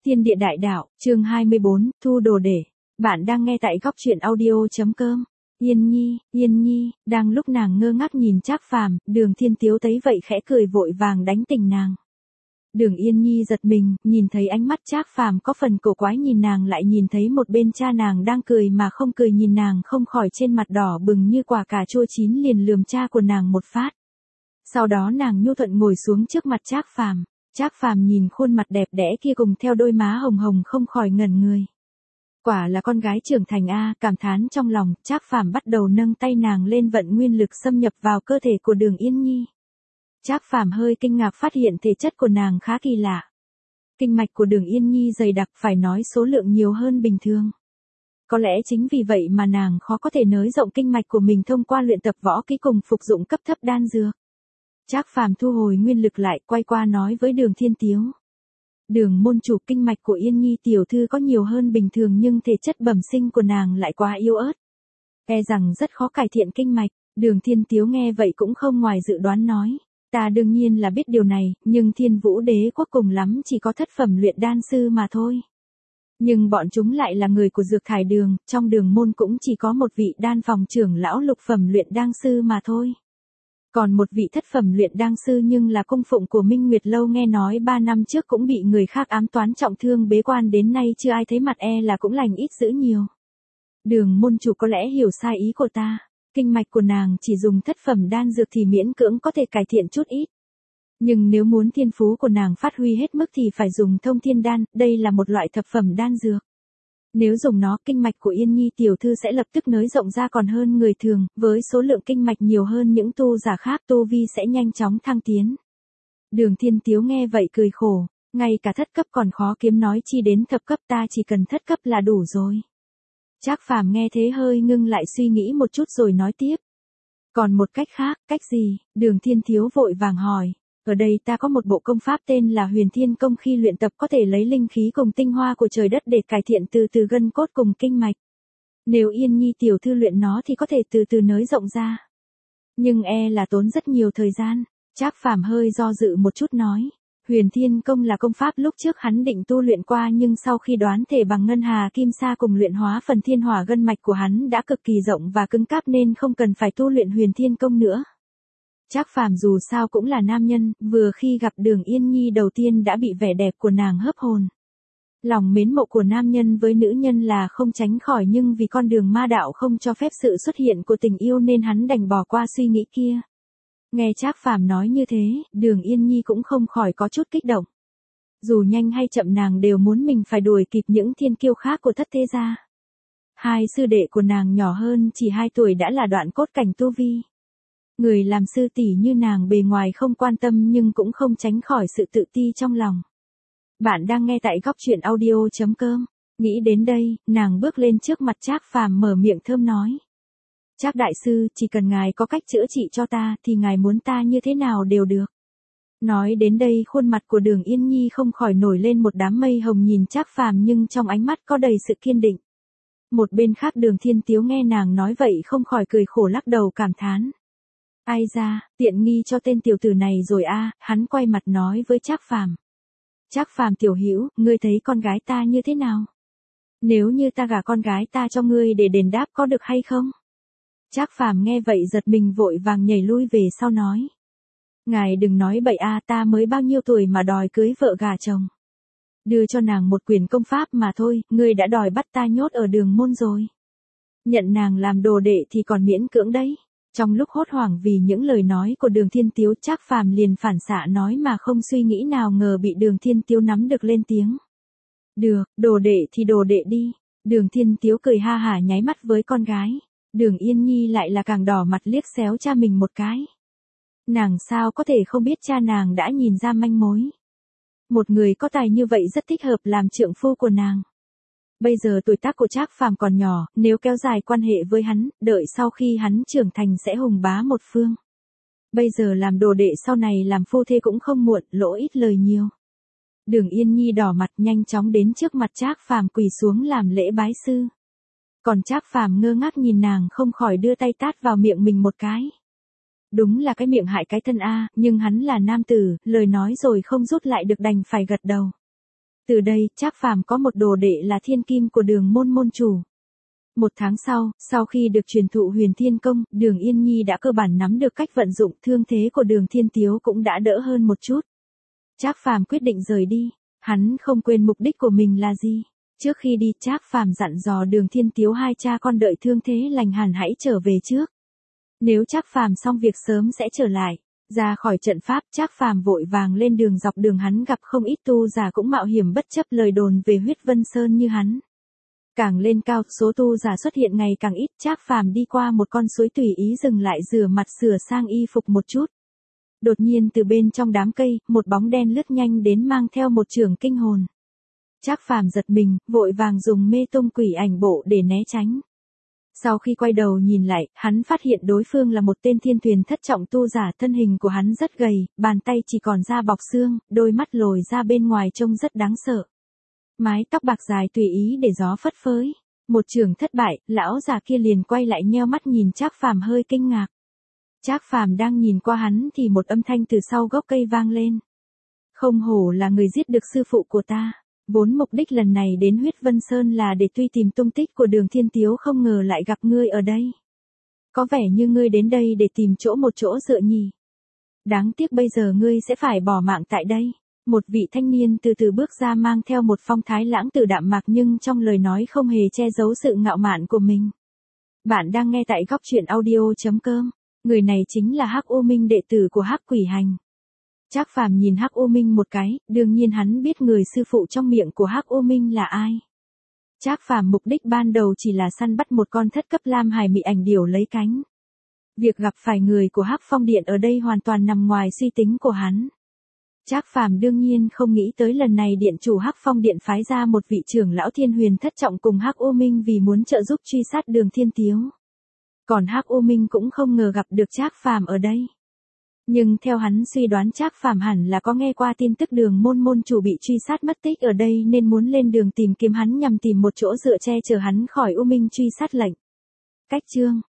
Thiên địa đại đạo, chương 24, thu đồ để. Bạn đang nghe tại góc truyện audio.com. Yên Nhi, đang lúc nàng ngơ ngác nhìn Trác Phàm, Đường Thiên Tiếu thấy vậy khẽ cười vội vàng đánh tỉnh nàng. Đường Yên Nhi giật mình, nhìn thấy ánh mắt Trác Phàm có phần cổ quái nhìn nàng lại nhìn thấy một bên cha nàng đang cười mà không cười nhìn nàng không khỏi trên mặt đỏ bừng như quả cà chua chín liền lườm cha của nàng một phát. Sau đó nàng nhu thuận ngồi xuống trước mặt Trác Phàm. Trác Phàm nhìn khuôn mặt đẹp đẽ kia cùng theo đôi má hồng hồng không khỏi ngẩn người. Quả là con gái trưởng thành a, cảm thán trong lòng, Trác Phàm bắt đầu nâng tay nàng lên vận nguyên lực xâm nhập vào cơ thể của Đường Yên Nhi. Trác Phàm hơi kinh ngạc phát hiện thể chất của nàng khá kỳ lạ. Kinh mạch của Đường Yên Nhi dày đặc phải nói số lượng nhiều hơn bình thường. Có lẽ chính vì vậy mà nàng khó có thể nới rộng kinh mạch của mình thông qua luyện tập võ kỹ cùng phục dụng cấp thấp đan dược. Trác Phàm thu hồi nguyên lực lại quay qua nói với Đường Thiên Tiếu. Đường môn chủ, kinh mạch của Yên Nhi tiểu thư có nhiều hơn bình thường nhưng thể chất bẩm sinh của nàng lại quá yếu ớt. E rằng rất khó cải thiện kinh mạch. Đường Thiên Tiếu nghe vậy cũng không ngoài dự đoán nói. Ta đương nhiên là biết điều này, nhưng Thiên Vũ Đế quốc cùng lắm chỉ có thất phẩm luyện đan sư mà thôi. Nhưng bọn chúng lại là người của Dược Thải Đường, trong đường môn cũng chỉ có một vị đan phòng trưởng lão lục phẩm luyện đan sư mà thôi. Còn một vị thất phẩm luyện đan sư nhưng là cung phụng của Minh Nguyệt Lâu nghe nói 3 năm trước cũng bị người khác ám toán trọng thương bế quan đến nay chưa ai thấy mặt e là cũng lành ít dữ nhiều. Đường môn chủ có lẽ hiểu sai ý của ta. Kinh mạch của nàng chỉ dùng thất phẩm đan dược thì miễn cưỡng có thể cải thiện chút ít. Nhưng nếu muốn thiên phú của nàng phát huy hết mức thì phải dùng thông thiên đan, đây là một loại thập phẩm đan dược. Nếu dùng nó, kinh mạch của Yên Nhi tiểu thư sẽ lập tức nới rộng ra còn hơn người thường, với số lượng kinh mạch nhiều hơn những tu giả khác tu vi sẽ nhanh chóng thăng tiến. Đường Thiên Tiếu nghe vậy cười khổ, ngay cả thất cấp còn khó kiếm nói chi đến thập cấp, ta chỉ cần thất cấp là đủ rồi. Trác Phàm nghe thế hơi ngưng lại suy nghĩ một chút rồi nói tiếp. Còn một cách khác, cách gì? Đường Thiên Tiếu vội vàng hỏi. Ở đây ta có một bộ công pháp tên là Huyền Thiên Công, khi luyện tập có thể lấy linh khí cùng tinh hoa của trời đất để cải thiện từ từ gân cốt cùng kinh mạch. Nếu Yên Nhi tiểu thư luyện nó thì có thể từ từ nới rộng ra. Nhưng e là tốn rất nhiều thời gian. Trác Phàm hơi do dự một chút nói. Huyền Thiên Công là công pháp lúc trước hắn định tu luyện qua nhưng sau khi đoán thể bằng ngân hà kim sa cùng luyện hóa phần thiên hỏa gân mạch của hắn đã cực kỳ rộng và cứng cáp nên không cần phải tu luyện Huyền Thiên Công nữa. Trác Phàm dù sao cũng là nam nhân, vừa khi gặp Đường Yên Nhi đầu tiên đã bị vẻ đẹp của nàng hấp hồn. Lòng mến mộ của nam nhân với nữ nhân là không tránh khỏi, nhưng vì con đường ma đạo không cho phép sự xuất hiện của tình yêu nên hắn đành bỏ qua suy nghĩ kia. Nghe Trác Phàm nói như thế, Đường Yên Nhi cũng không khỏi có chút kích động. Dù nhanh hay chậm nàng đều muốn mình phải đuổi kịp những thiên kiêu khác của thất thế gia. Hai sư đệ của nàng nhỏ hơn chỉ 2 tuổi đã là đoạn cốt cảnh tu vi. Người làm sư tỷ như nàng bề ngoài không quan tâm nhưng cũng không tránh khỏi sự tự ti trong lòng. Bạn đang nghe tại góc truyện audio.com. Nghĩ đến đây, nàng bước lên trước mặt Trác Phàm mở miệng thơm nói. Trác đại sư, chỉ cần ngài có cách chữa trị cho ta thì ngài muốn ta như thế nào đều được. Nói đến đây khuôn mặt của Đường Yên Nhi không khỏi nổi lên một đám mây hồng nhìn Trác Phàm nhưng trong ánh mắt có đầy sự kiên định. Một bên khác Đường Thiên Tiếu nghe nàng nói vậy không khỏi cười khổ lắc đầu cảm thán. Ai ra, tiện nghi cho tên tiểu tử này rồi a, hắn quay mặt nói với Trác Phàm. Trác Phàm tiểu hữu, ngươi thấy con gái ta như thế nào? Nếu như ta gả con gái ta cho ngươi để đền đáp có được hay không? Trác Phàm nghe vậy giật mình vội vàng nhảy lui về sau nói. Ngài đừng nói bậy a, ta mới bao nhiêu tuổi mà đòi cưới vợ gả chồng. Đưa cho nàng một quyển công pháp mà thôi, ngươi đã đòi bắt ta nhốt ở đường môn rồi. Nhận nàng làm đồ đệ thì còn miễn cưỡng đấy. Trong lúc hốt hoảng vì những lời nói của Đường Thiên Tiếu, Trác Phàm liền phản xạ nói mà không suy nghĩ nào ngờ bị Đường Thiên Tiếu nắm được lên tiếng. Được, đồ đệ thì đồ đệ đi. Đường Thiên Tiếu cười ha hả nháy mắt với con gái. Đường Yên Nhi lại là càng đỏ mặt liếc xéo cha mình một cái. Nàng sao có thể không biết cha nàng đã nhìn ra manh mối. Một người có tài như vậy rất thích hợp làm trượng phu của nàng. Bây giờ tuổi tác của Trác Phàm còn nhỏ, nếu kéo dài quan hệ với hắn, đợi sau khi hắn trưởng thành sẽ hùng bá một phương. Bây giờ làm đồ đệ sau này làm phu thê cũng không muộn, lỗ ít lời nhiều. Đường Yên Nhi đỏ mặt nhanh chóng đến trước mặt Trác Phàm quỳ xuống làm lễ bái sư. Còn Trác Phàm ngơ ngác nhìn nàng không khỏi đưa tay tát vào miệng mình một cái. Đúng là cái miệng hại cái thân a, nhưng hắn là nam tử, lời nói rồi không rút lại được đành phải gật đầu. Từ đây, Trác Phàm có một đồ đệ là thiên kim của Đường môn môn chủ. Một tháng sau khi được truyền thụ huyền thiên công, Đường Yên Nhi đã cơ bản nắm được cách vận dụng, thương thế của Đường Thiên Tiếu cũng đã đỡ hơn một chút. Trác Phàm quyết định rời đi, hắn không quên mục đích của mình là gì. Trước khi đi, Trác Phàm dặn dò Đường Thiên Tiếu hai cha con đợi thương thế lành hẳn hãy trở về trước. Nếu Trác Phàm xong việc sớm sẽ trở lại. Ra khỏi trận pháp, Trác Phàm vội vàng lên đường, dọc đường hắn gặp không ít tu giả cũng mạo hiểm bất chấp lời đồn về Huyết Vân Sơn như hắn. Càng lên cao, số tu giả xuất hiện ngày càng ít. Trác Phàm đi qua một con suối tùy ý dừng lại rửa mặt sửa sang y phục một chút. Đột nhiên từ bên trong đám cây, một bóng đen lướt nhanh đến mang theo một chưởng kinh hồn. Trác Phàm giật mình, vội vàng dùng mê tung quỷ ảnh bộ để né tránh. Sau khi quay đầu nhìn lại, hắn phát hiện đối phương là một tên thiên thuyền thất trọng tu giả, thân hình của hắn rất gầy, bàn tay chỉ còn da bọc xương, đôi mắt lồi ra bên ngoài trông rất đáng sợ. Mái tóc bạc dài tùy ý để gió phất phới. Một chưởng thất bại, lão già kia liền quay lại nheo mắt nhìn Trác Phàm hơi kinh ngạc. Trác Phàm đang nhìn qua hắn thì một âm thanh từ sau gốc cây vang lên. Không hổ là người giết được sư phụ của ta. Vốn mục đích lần này đến Huyết Vân Sơn là để truy tìm tung tích của Đường Thiên Tiếu, không ngờ lại gặp ngươi ở đây. Có vẻ như ngươi đến đây để tìm một chỗ dựa nhỉ. Đáng tiếc bây giờ ngươi sẽ phải bỏ mạng tại đây. Một vị thanh niên từ từ bước ra, mang theo một phong thái lãng tử đạm mạc nhưng trong lời nói không hề che giấu sự ngạo mạn của mình. Bạn đang nghe tại góc truyện audio.com. Người này chính là Hắc U Minh, đệ tử của Hắc Quỷ Hành. Trác Phàm nhìn Hắc U Minh một cái, đương nhiên hắn biết người sư phụ trong miệng của Hắc U Minh là ai. Trác Phàm mục đích ban đầu chỉ là săn bắt một con thất cấp lam hải mị ảnh điểu lấy cánh. Việc gặp phải người của Hắc Phong Điện ở đây hoàn toàn nằm ngoài suy tính của hắn. Trác Phàm đương nhiên không nghĩ tới lần này điện chủ Hắc Phong Điện phái ra một vị trưởng lão thiên huyền thất trọng cùng Hắc U Minh vì muốn trợ giúp truy sát Đường Thiên Tiếu. Còn Hắc U Minh cũng không ngờ gặp được Trác Phàm ở đây. Nhưng theo hắn suy đoán, Trác Phàm hẳn là có nghe qua tin tức Đường môn môn chủ bị truy sát mất tích ở đây nên muốn lên đường tìm kiếm hắn nhằm tìm một chỗ dựa che chở hắn khỏi U Minh truy sát lệnh. Cách chương